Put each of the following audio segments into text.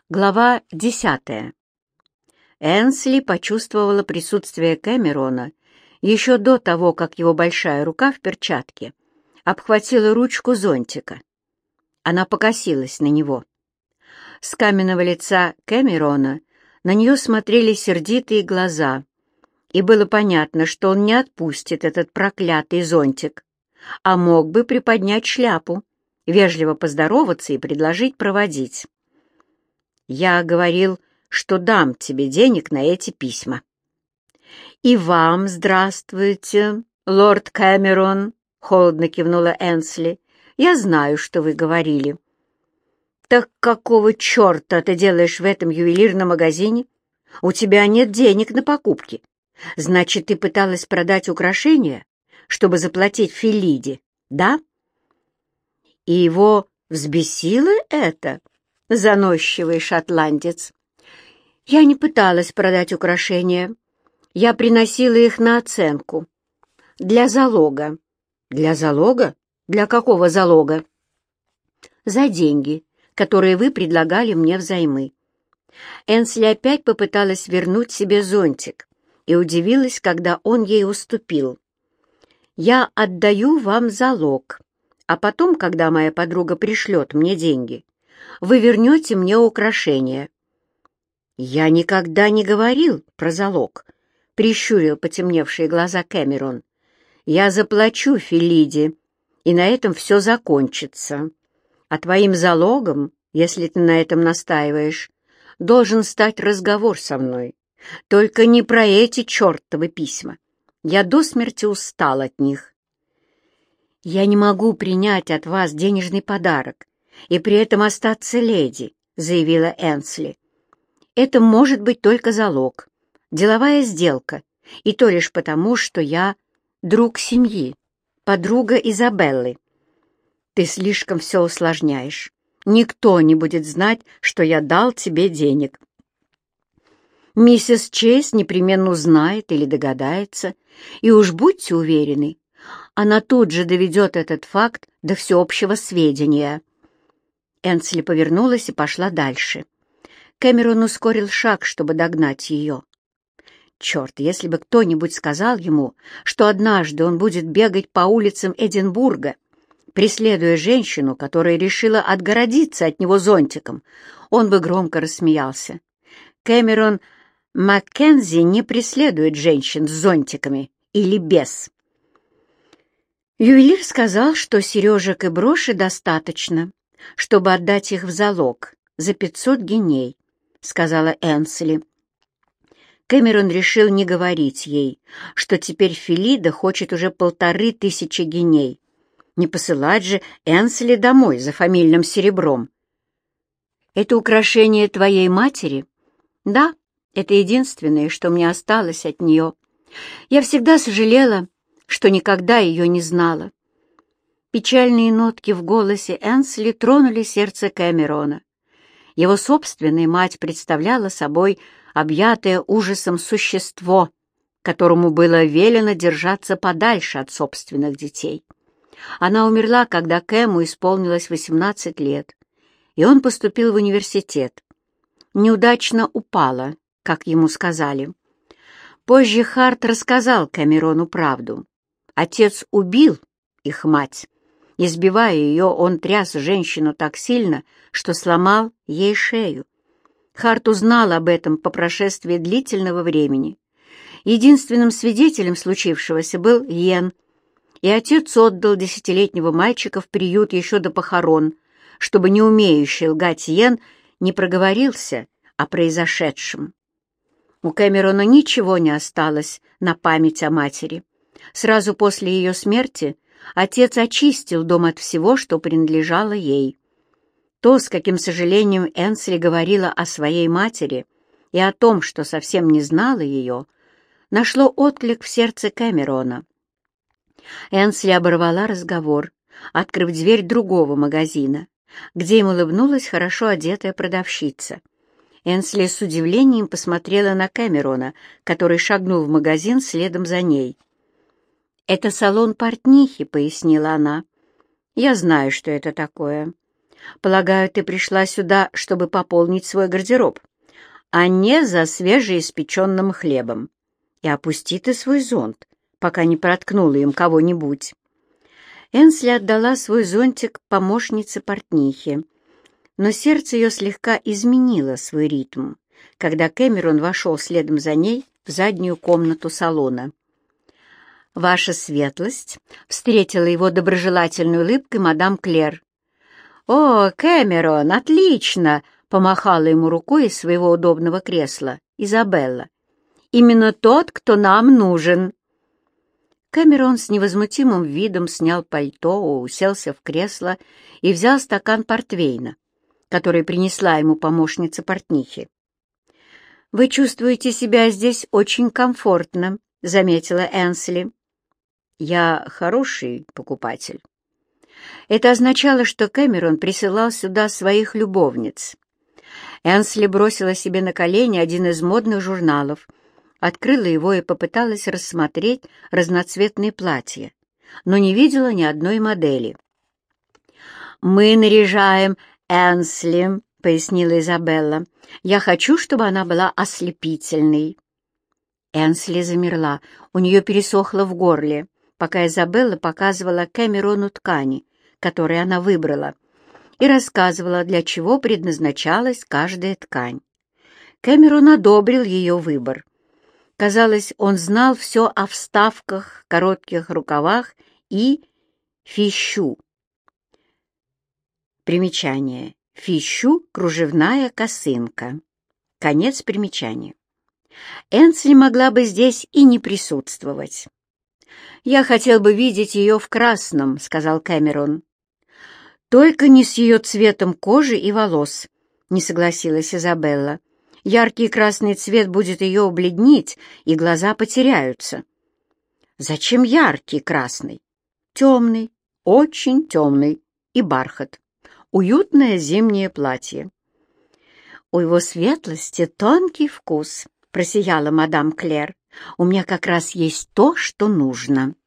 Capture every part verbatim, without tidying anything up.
Глава десятая. Энсли почувствовала присутствие Кэмерона еще до того, как его большая рука в перчатке обхватила ручку зонтика. Она покосилась на него. С каменного лица Кэмерона на нее смотрели сердитые глаза, и было понятно, что он не отпустит этот проклятый зонтик, а мог бы приподнять шляпу, вежливо поздороваться и предложить проводить. «Я говорил, что дам тебе денег на эти письма». «И вам здравствуйте, лорд Кэмерон», — холодно кивнула Энсли. «Я знаю, что вы говорили». «Так какого черта ты делаешь в этом ювелирном магазине? У тебя нет денег на покупки. Значит, ты пыталась продать украшения, чтобы заплатить Фелиде, да?» И его взбесило это, заносчивый шотландец. «Я не пыталась продать украшения. Я приносила их на оценку. Для залога». «Для залога? Для какого залога?» «За деньги, которые вы предлагали мне взаймы». Энсли опять попыталась вернуть себе зонтик и удивилась, когда он ей уступил. «Я отдаю вам залог, а потом, когда моя подруга пришлет мне деньги, вы вернете мне украшения». «Я никогда не говорил про залог», — прищурил потемневшие глаза Кэмерон. «Я заплачу Фелиде, и на этом все закончится. А твоим залогом, если ты на этом настаиваешь, должен стать разговор со мной. Только не про эти чертовы письма. Я до смерти устал от них». «Я не могу принять от вас денежный подарок и при этом остаться леди», — заявила Энсли. «Это может быть только залог, деловая сделка, и то лишь потому, что я друг семьи, подруга Изабеллы. Ты слишком все усложняешь. Никто не будет знать, что я дал тебе денег. Миссис Чейз непременно узнает или догадается, и уж будьте уверены, она тут же доведет этот факт до всеобщего сведения». Энсли повернулась и пошла дальше. Кэмерон ускорил шаг, чтобы догнать ее. Черт, если бы кто-нибудь сказал ему, что однажды он будет бегать по улицам Эдинбурга, преследуя женщину, которая решила отгородиться от него зонтиком, он бы громко рассмеялся. Кэмерон Маккензи не преследует женщин с зонтиками или без. Ювелир сказал, что сережек и броши достаточно, чтобы отдать их в залог за пятьсот гиней, — сказала Энсли. Кэмерон решил не говорить ей, что теперь Фелида хочет уже полторы тысячи гиней. Не посылать же Энсли домой за фамильным серебром. «Это украшение твоей матери?» «Да, это единственное, что мне осталось от нее. Я всегда сожалела, что никогда ее не знала». Печальные нотки в голосе Энсли тронули сердце Кэмерона. Его собственная мать представляла собой объятое ужасом существо, которому было велено держаться подальше от собственных детей. Она умерла, когда Кэму исполнилось восемнадцать лет, и он поступил в университет. Неудачно упала, как ему сказали. Позже Харт рассказал Кэмерону правду. Отец убил их мать. Избивая ее, он тряс женщину так сильно, что сломал ей шею. Харт узнал об этом по прошествии длительного времени. Единственным свидетелем случившегося был Йен, и отец отдал десятилетнего мальчика в приют еще до похорон, чтобы не умеющий лгать Йен не проговорился о произошедшем. У Кэмерона ничего не осталось на память о матери. Сразу после ее смерти отец очистил дом от всего, что принадлежало ей. То, с каким сожалением Энсли говорила о своей матери и о том, что совсем не знала ее, нашло отклик в сердце Кэмерона. Энсли оборвала разговор, открыв дверь другого магазина, где им улыбнулась хорошо одетая продавщица. Энсли с удивлением посмотрела на Кэмерона, который шагнул в магазин следом за ней. «Это салон портнихи», — пояснила она. «Я знаю, что это такое. Полагаю, ты пришла сюда, чтобы пополнить свой гардероб, а не за свежеиспеченным хлебом. И опусти ты свой зонт, пока не проткнула им кого-нибудь». Энсли отдала свой зонтик помощнице портнихи, но сердце ее слегка изменило свой ритм, когда Кэмерон вошел следом за ней в заднюю комнату салона. «Ваша светлость!» — встретила его доброжелательной улыбкой мадам Клер. «О, Кэмерон, отлично!» — помахала ему рукой из своего удобного кресла Изабелла. «Именно тот, кто нам нужен!» Кэмерон с невозмутимым видом снял пальто, уселся в кресло и взял стакан портвейна, который принесла ему помощница портнихи. «Вы чувствуете себя здесь очень комфортно», — заметила Энсли. «Я хороший покупатель». Это означало, что Кэмерон присылал сюда своих любовниц. Энсли бросила себе на колени один из модных журналов, открыла его и попыталась рассмотреть разноцветные платья, но не видела ни одной модели. «Мы наряжаем Энсли», — пояснила Изабелла. «Я хочу, чтобы она была ослепительной». Энсли замерла, у нее пересохло в горле, пока Изабелла показывала Кэмерону ткани, которые она выбрала, и рассказывала, для чего предназначалась каждая ткань. Кэмерон одобрил ее выбор. Казалось, он знал все о вставках, коротких рукавах и фищу. Примечание. Фищу — кружевная косынка. Конец примечания. Энсли могла бы здесь и не присутствовать. «Я хотел бы видеть ее в красном», — сказал Кэмерон. «Только не с ее цветом кожи и волос», — не согласилась Изабелла. «Яркий красный цвет будет ее бледнить, и глаза потеряются». «Зачем яркий красный? Темный, очень темный, и бархат. Уютное зимнее платье». «У его светлости тонкий вкус», — просияла мадам Клер. «У меня как раз есть то, что нужно».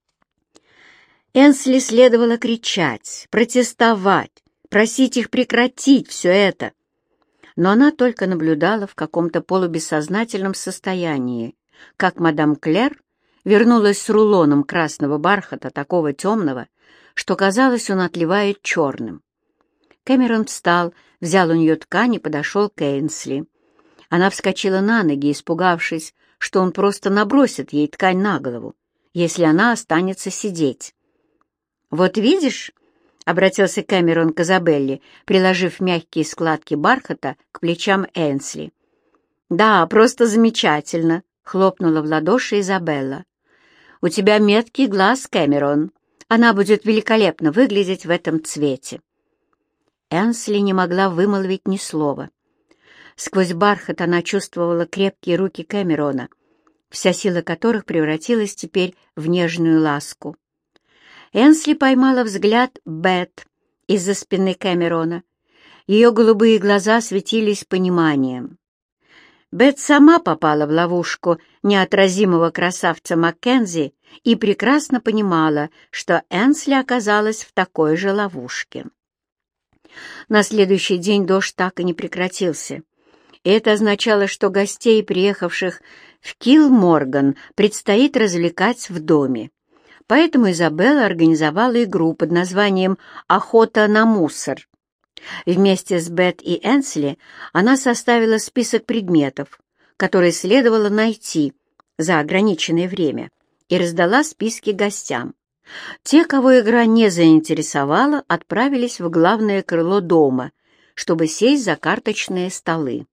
Энсли следовало кричать, протестовать, просить их прекратить все это. Но она только наблюдала в каком-то полубессознательном состоянии, как мадам Клер вернулась с рулоном красного бархата, такого темного, что, казалось, он отливает черным. Кэмерон встал, взял у нее ткань и подошел к Энсли. Она вскочила на ноги, испугавшись, что он просто набросит ей ткань на голову, если она останется сидеть. «Вот видишь», — обратился Кэмерон к Изабелле, приложив мягкие складки бархата к плечам Энсли. «Да, просто замечательно», — хлопнула в ладоши Изабелла. «У тебя меткий глаз, Кэмерон. Она будет великолепно выглядеть в этом цвете». Энсли не могла вымолвить ни слова. Сквозь бархат она чувствовала крепкие руки Кэмерона, вся сила которых превратилась теперь в нежную ласку. Энсли поймала взгляд Бет из-за спины Кэмерона. Ее голубые глаза светились пониманием. Бет сама попала в ловушку неотразимого красавца Маккензи и прекрасно понимала, что Энсли оказалась в такой же ловушке. На следующий день дождь так и не прекратился. И это означало, что гостей, приехавших в Килморган, предстоит развлекать в доме. Поэтому Изабелла организовала игру под названием «Охота на мусор». Вместе с Бет и Энсли она составила список предметов, которые следовало найти за ограниченное время, и раздала списки гостям. Те, кого игра не заинтересовала, отправились в главное крыло дома, чтобы сесть за карточные столы.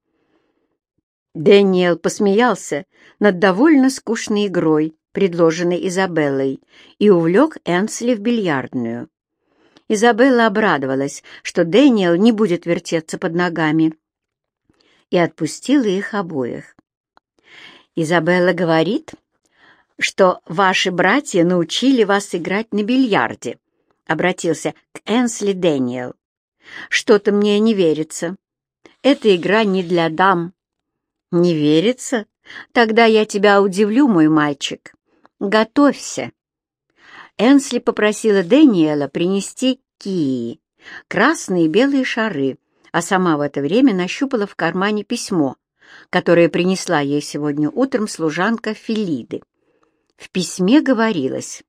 Дэниел посмеялся над довольно скучной игрой, предложенной Изабеллой, и увлек Энсли в бильярдную. Изабелла обрадовалась, что Дэниел не будет вертеться под ногами, и отпустила их обоих. «Изабелла говорит, что ваши братья научили вас играть на бильярде», — обратился к Энсли Дэниел. «Что-то мне не верится. Эта игра не для дам». «Не верится? Тогда я тебя удивлю, мой мальчик. Готовься». Энсли попросила Дэниела принести кии, красные и белые шары, а сама в это время нащупала в кармане письмо, которое принесла ей сегодня утром служанка Филиды. В письме говорилось: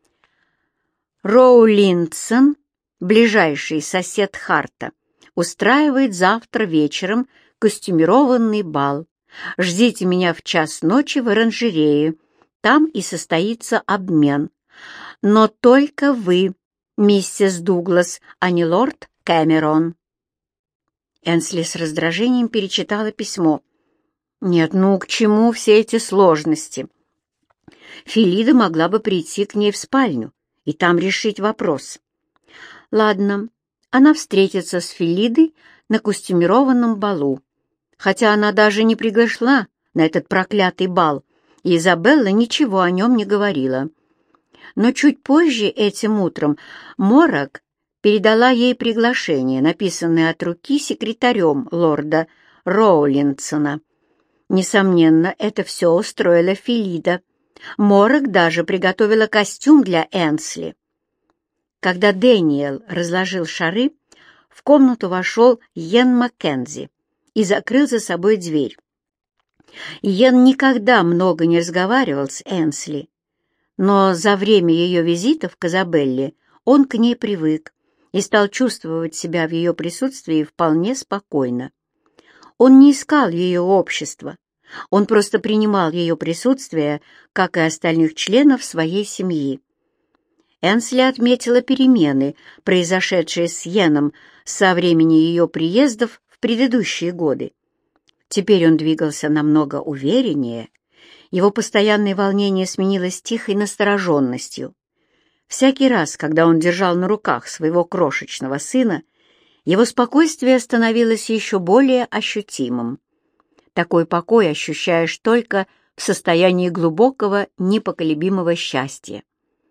«Роулиндсон, ближайший сосед Харта, устраивает завтра вечером костюмированный бал. Ждите меня в час ночи в оранжерее, там и состоится обмен. Но только вы, миссис Дуглас, а не лорд Кэмерон». Энсли с раздражением перечитала письмо. Нет, ну к чему все эти сложности? Филида могла бы прийти к ней в спальню и там решить вопрос. Ладно, она встретится с Филидой на костюмированном балу, хотя она даже не приглашена на этот проклятый бал, и Изабелла ничего о нем не говорила. Но чуть позже этим утром Мораг передала ей приглашение, написанное от руки секретарем лорда Роулиндсона. Несомненно, это все устроила Филида. Мораг даже приготовила костюм для Энсли. Когда Дэниел разложил шары, в комнату вошел Йен Маккензи и закрыл за собой дверь. Йен никогда много не разговаривал с Энсли, но за время ее визитов к Изабелле он к ней привык и стал чувствовать себя в ее присутствии вполне спокойно. Он не искал ее общества, он просто принимал ее присутствие, как и остальных членов своей семьи. Энсли отметила перемены, произошедшие с Йеном со времени ее приездов в предыдущие годы. Теперь он двигался намного увереннее, его постоянное волнение сменилось тихой настороженностью. Всякий раз, когда он держал на руках своего крошечного сына, его спокойствие становилось еще более ощутимым. Такой покой ощущаешь только в состоянии глубокого, непоколебимого счастья.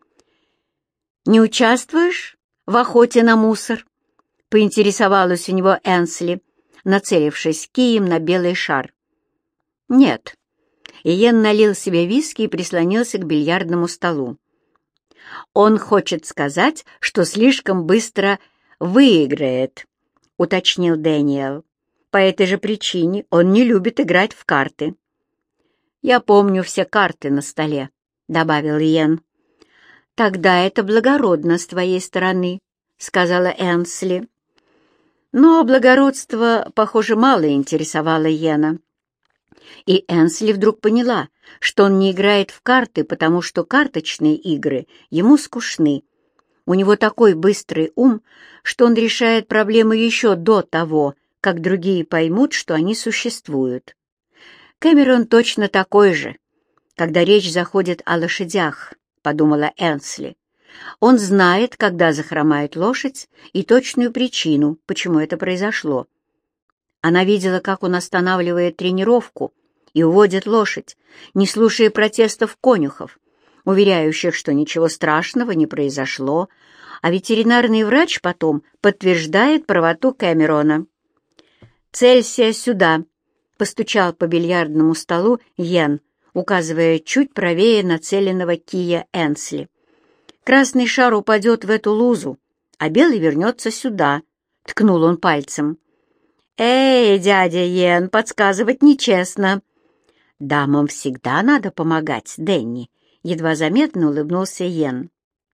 «Не участвуешь в охоте на мусор?» — поинтересовалась у него Энсли, нацелившись кием на белый шар. «Нет». Иен налил себе виски и прислонился к бильярдному столу. «Он хочет сказать, что слишком быстро выиграет», — уточнил Дэниел. «По этой же причине он не любит играть в карты». «Я помню все карты на столе», — добавил Иен. «Тогда это благородно с твоей стороны», — сказала Энсли. Но благородство, похоже, мало интересовало Йена. И Энсли вдруг поняла, что он не играет в карты, потому что карточные игры ему скучны. У него такой быстрый ум, что он решает проблемы еще до того, как другие поймут, что они существуют. Кэмерон точно такой же, когда речь заходит о лошадях, подумала Энсли. Он знает, когда захромает лошадь, и точную причину, почему это произошло. Она видела, как он останавливает тренировку и уводит лошадь, не слушая протестов конюхов, уверяющих, что ничего страшного не произошло, а ветеринарный врач потом подтверждает правоту Кэмерона. «Целься сюда», — постучал по бильярдному столу Йен, указывая чуть правее нацеленного кия Энсли. «Красный шар упадет в эту лузу, а белый вернется сюда», — ткнул он пальцем. «Эй, дядя Йен, подсказывать нечестно». «Дамам всегда надо помогать, Дэнни», — едва заметно улыбнулся Йен.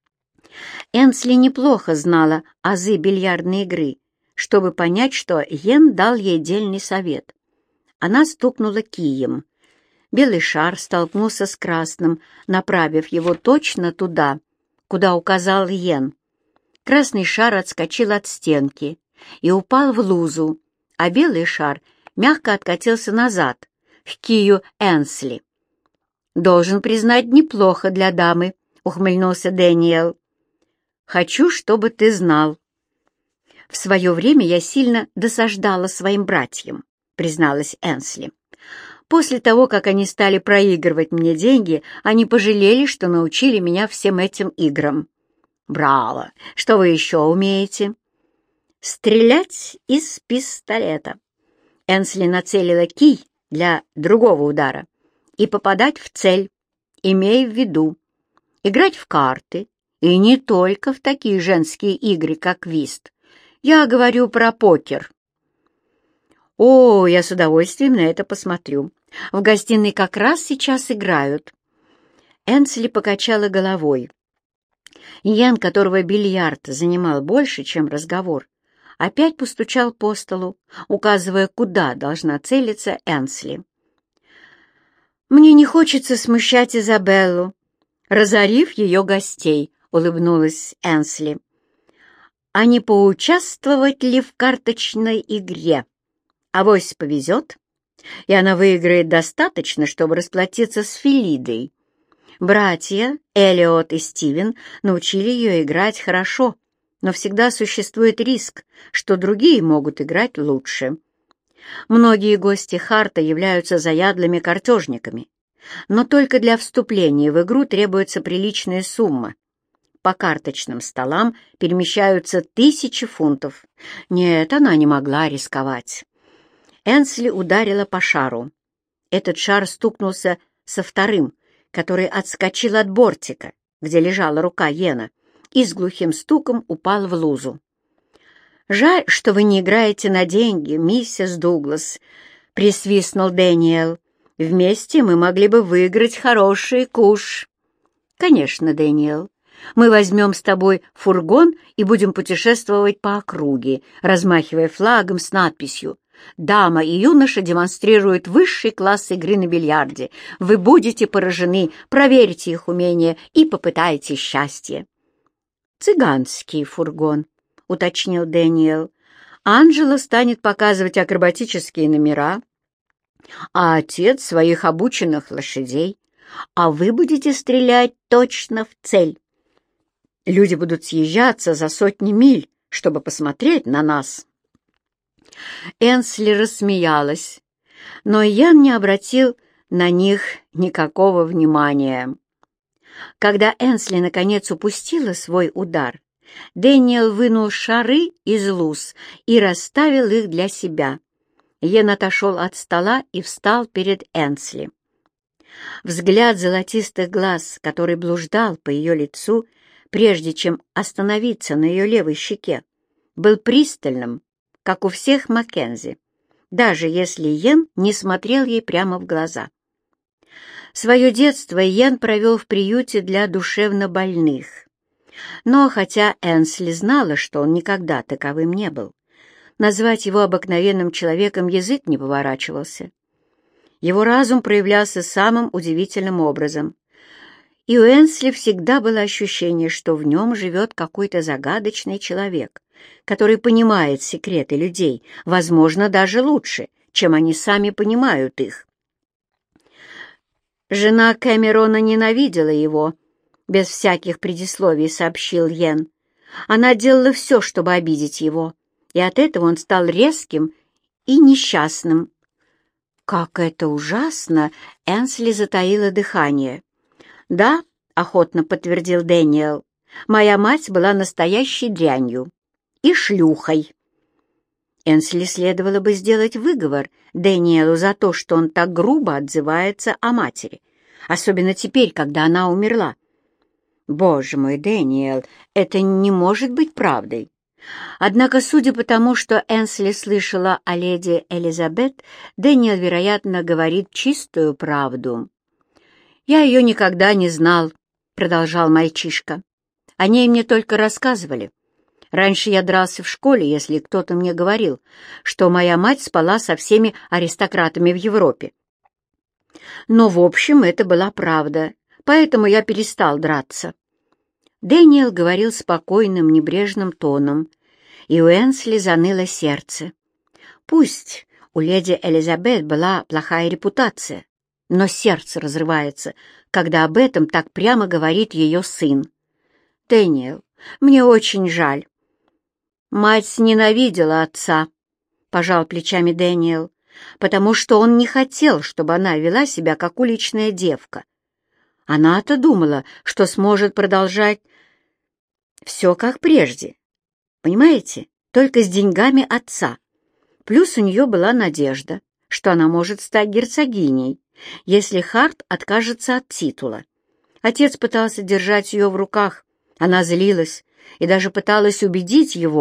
Энсли неплохо знала азы бильярдной игры, чтобы понять, что Йен дал ей дельный совет. Она стукнула кием. Белый шар столкнулся с красным, направив его точно туда, куда указал Йен. Красный шар отскочил от стенки и упал в лузу, а белый шар мягко откатился назад, к кию Энсли. «Должен признать, неплохо для дамы», — ухмыльнулся Дэниел. «Хочу, чтобы ты знал. В свое время я сильно досаждала своим братьям», — призналась Энсли. «После того, как они стали проигрывать мне деньги, они пожалели, что научили меня всем этим играм». «Браво! Что вы еще умеете?» «Стрелять из пистолета». Энсли нацелила кий для другого удара и попадать в цель, имея в виду играть в карты, и не только в такие женские игры, как вист, Я говорю про покер. О, я с удовольствием на это посмотрю. В гостиной как раз сейчас играют. Энсли покачала головой. Йен, которого бильярд занимал больше, чем разговор, опять постучал по столу, указывая, куда должна целиться Энсли. «Мне не хочется смущать Изабеллу, разорив ее гостей», — улыбнулась Энсли. «А не поучаствовать ли в карточной игре? Авось повезет, и она выиграет достаточно, чтобы расплатиться с Филидой. Братья Элиот и Стивен научили ее играть хорошо, но всегда существует риск, что другие могут играть лучше. Многие гости Харта являются заядлыми картежниками, но только для вступления в игру требуется приличная сумма. По карточным столам перемещаются тысячи фунтов. Нет, она не могла рисковать. Энсли ударила по шару. Этот шар стукнулся со вторым, который отскочил от бортика, где лежала рука Йена, и с глухим стуком упал в лузу. «Жаль, что вы не играете на деньги, миссис Дуглас», — присвистнул Дэниел. «Вместе мы могли бы выиграть хороший куш». «Конечно, Дэниел. Мы возьмем с тобой фургон и будем путешествовать по округе, размахивая флагом с надписью: «Дама и юноша демонстрируют высший класс игры на бильярде. Вы будете поражены, проверьте их умения и попытайте счастье». «Цыганский фургон», — уточнил Дэниел. «Анджела станет показывать акробатические номера, а отец — своих обученных лошадей, а вы будете стрелять точно в цель. Люди будут съезжаться за сотни миль, чтобы посмотреть на нас». Энсли рассмеялась, но Ян не обратил на них никакого внимания. Когда Энсли наконец упустила свой удар, Дэниел вынул шары из луз и расставил их для себя. Йен отошел от стола и встал перед Энсли. Взгляд золотистых глаз, который блуждал по ее лицу, прежде чем остановиться на ее левой щеке, был пристальным, как у всех Маккензи, даже если Йен не смотрел ей прямо в глаза. Свое детство Йен провел в приюте для душевнобольных. Но хотя Энсли знала, что он никогда таковым не был, назвать его обыкновенным человеком язык не поворачивался. Его разум проявлялся самым удивительным образом, и у Энсли всегда было ощущение, что в нем живет какой-то загадочный человек, который понимает секреты людей, возможно, даже лучше, чем они сами понимают их. «Жена Кэмерона ненавидела его», — без всяких предисловий сообщил Йен. «Она делала все, чтобы обидеть его, и от этого он стал резким и несчастным». «Как это ужасно!» — Энсли затаила дыхание. «Да», — охотно подтвердил Дэниел, — «моя мать была настоящей дрянью и шлюхой». Энсли следовало бы сделать выговор Дэниелу за то, что он так грубо отзывается о матери, особенно теперь, когда она умерла. «Боже мой, Дэниел, это не может быть правдой». Однако, судя по тому, что Энсли слышала о леди Элизабет, Дэниел, вероятно, говорит чистую правду. «Я ее никогда не знал», — продолжал мальчишка. «О ней мне только рассказывали. Раньше я дрался в школе, если кто-то мне говорил, что моя мать спала со всеми аристократами в Европе. Но, в общем, это была правда, поэтому я перестал драться». Дэниел говорил спокойным, небрежным тоном, и у Энсли заныло сердце. Пусть у леди Элизабет была плохая репутация, но сердце разрывается, когда об этом так прямо говорит ее сын. «Дэниел, мне очень жаль». «Мать ненавидела отца», — пожал плечами Дэниел, «потому что он не хотел, чтобы она вела себя как уличная девка. Она-то думала, что сможет продолжать все как прежде. Понимаете, только с деньгами отца. Плюс у нее была надежда, что она может стать герцогиней, если Харт откажется от титула. Отец пытался держать ее в руках, она злилась и даже пыталась убедить его,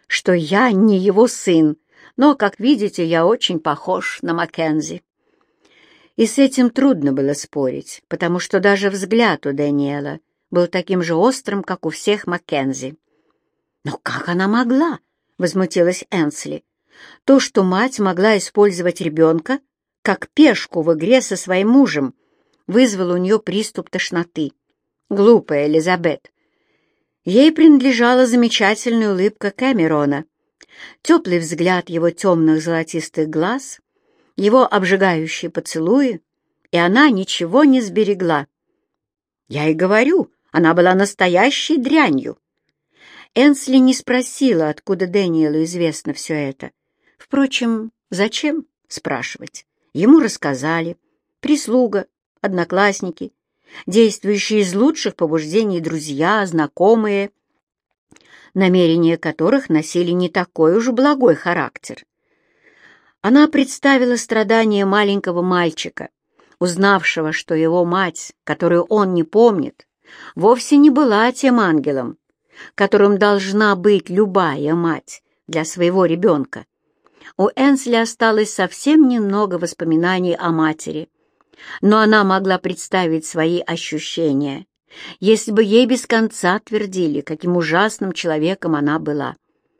что я не его сын, но, как видите, я очень похож на Маккензи». И с этим трудно было спорить, потому что даже взгляд у Дэниела был таким же острым, как у всех Маккензи. «Но как она могла?» — возмутилась Энсли. «То, что мать могла использовать ребенка как пешку в игре со своим мужем, вызвало у нее приступ тошноты. Глупая Элизабет». Ей принадлежала замечательная улыбка Кэмерона, теплый взгляд его темных золотистых глаз, его обжигающие поцелуи, и она ничего не сберегла. Я и говорю, она была настоящей дрянью. Энсли не спросила, откуда Дэниелу известно все это. Впрочем, зачем спрашивать? Ему рассказали. Прислуга, одноклассники, действующие из лучших побуждений друзья, знакомые, намерения которых носили не такой уж благой характер. Она представила страдания маленького мальчика, узнавшего, что его мать, которую он не помнит, вовсе не была тем ангелом, которым должна быть любая мать для своего ребенка. У Энсли осталось совсем немного воспоминаний о матери, но она могла представить свои ощущения, если бы ей без конца твердили, каким ужасным человеком она была.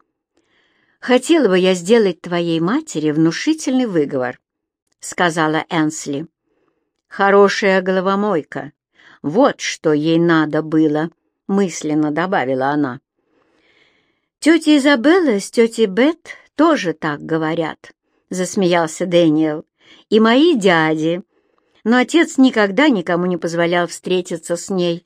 «Хотела бы я сделать твоей матери внушительный выговор», — сказала Энсли. «Хорошая головомойка. Вот что ей надо было», — мысленно добавила она. «Тетя Изабелла с тетей Бет тоже так говорят», — засмеялся Дэниел. «И мои дяди. Но отец никогда никому не позволял встретиться с ней».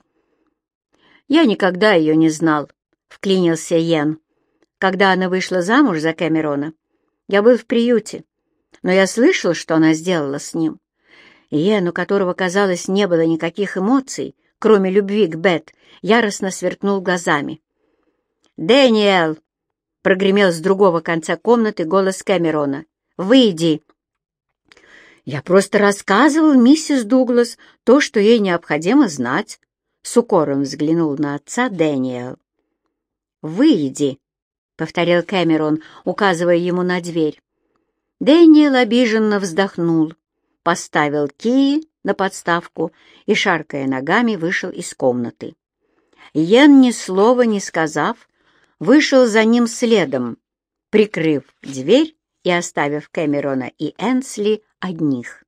«Я никогда ее не знал», — вклинился Йен. «Когда она вышла замуж за Кэмерона, я был в приюте, но я слышал, что она сделала с ним». Йен, у которого, казалось, не было никаких эмоций, кроме любви к Бет, яростно сверкнул глазами. «Дэниел!» — прогремел с другого конца комнаты голос Кэмерона. «Выйди!» «Я просто рассказывал миссис Дуглас то, что ей необходимо знать», — с укором взглянул на отца Дэниел. «Выйди!» — повторил Кэмерон, указывая ему на дверь. Дэниел обиженно вздохнул, поставил кии на подставку и, шаркая ногами, вышел из комнаты. Йен, ни слова не сказав, вышел за ним следом, прикрыв дверь и оставив Кэмерона и Энсли одних.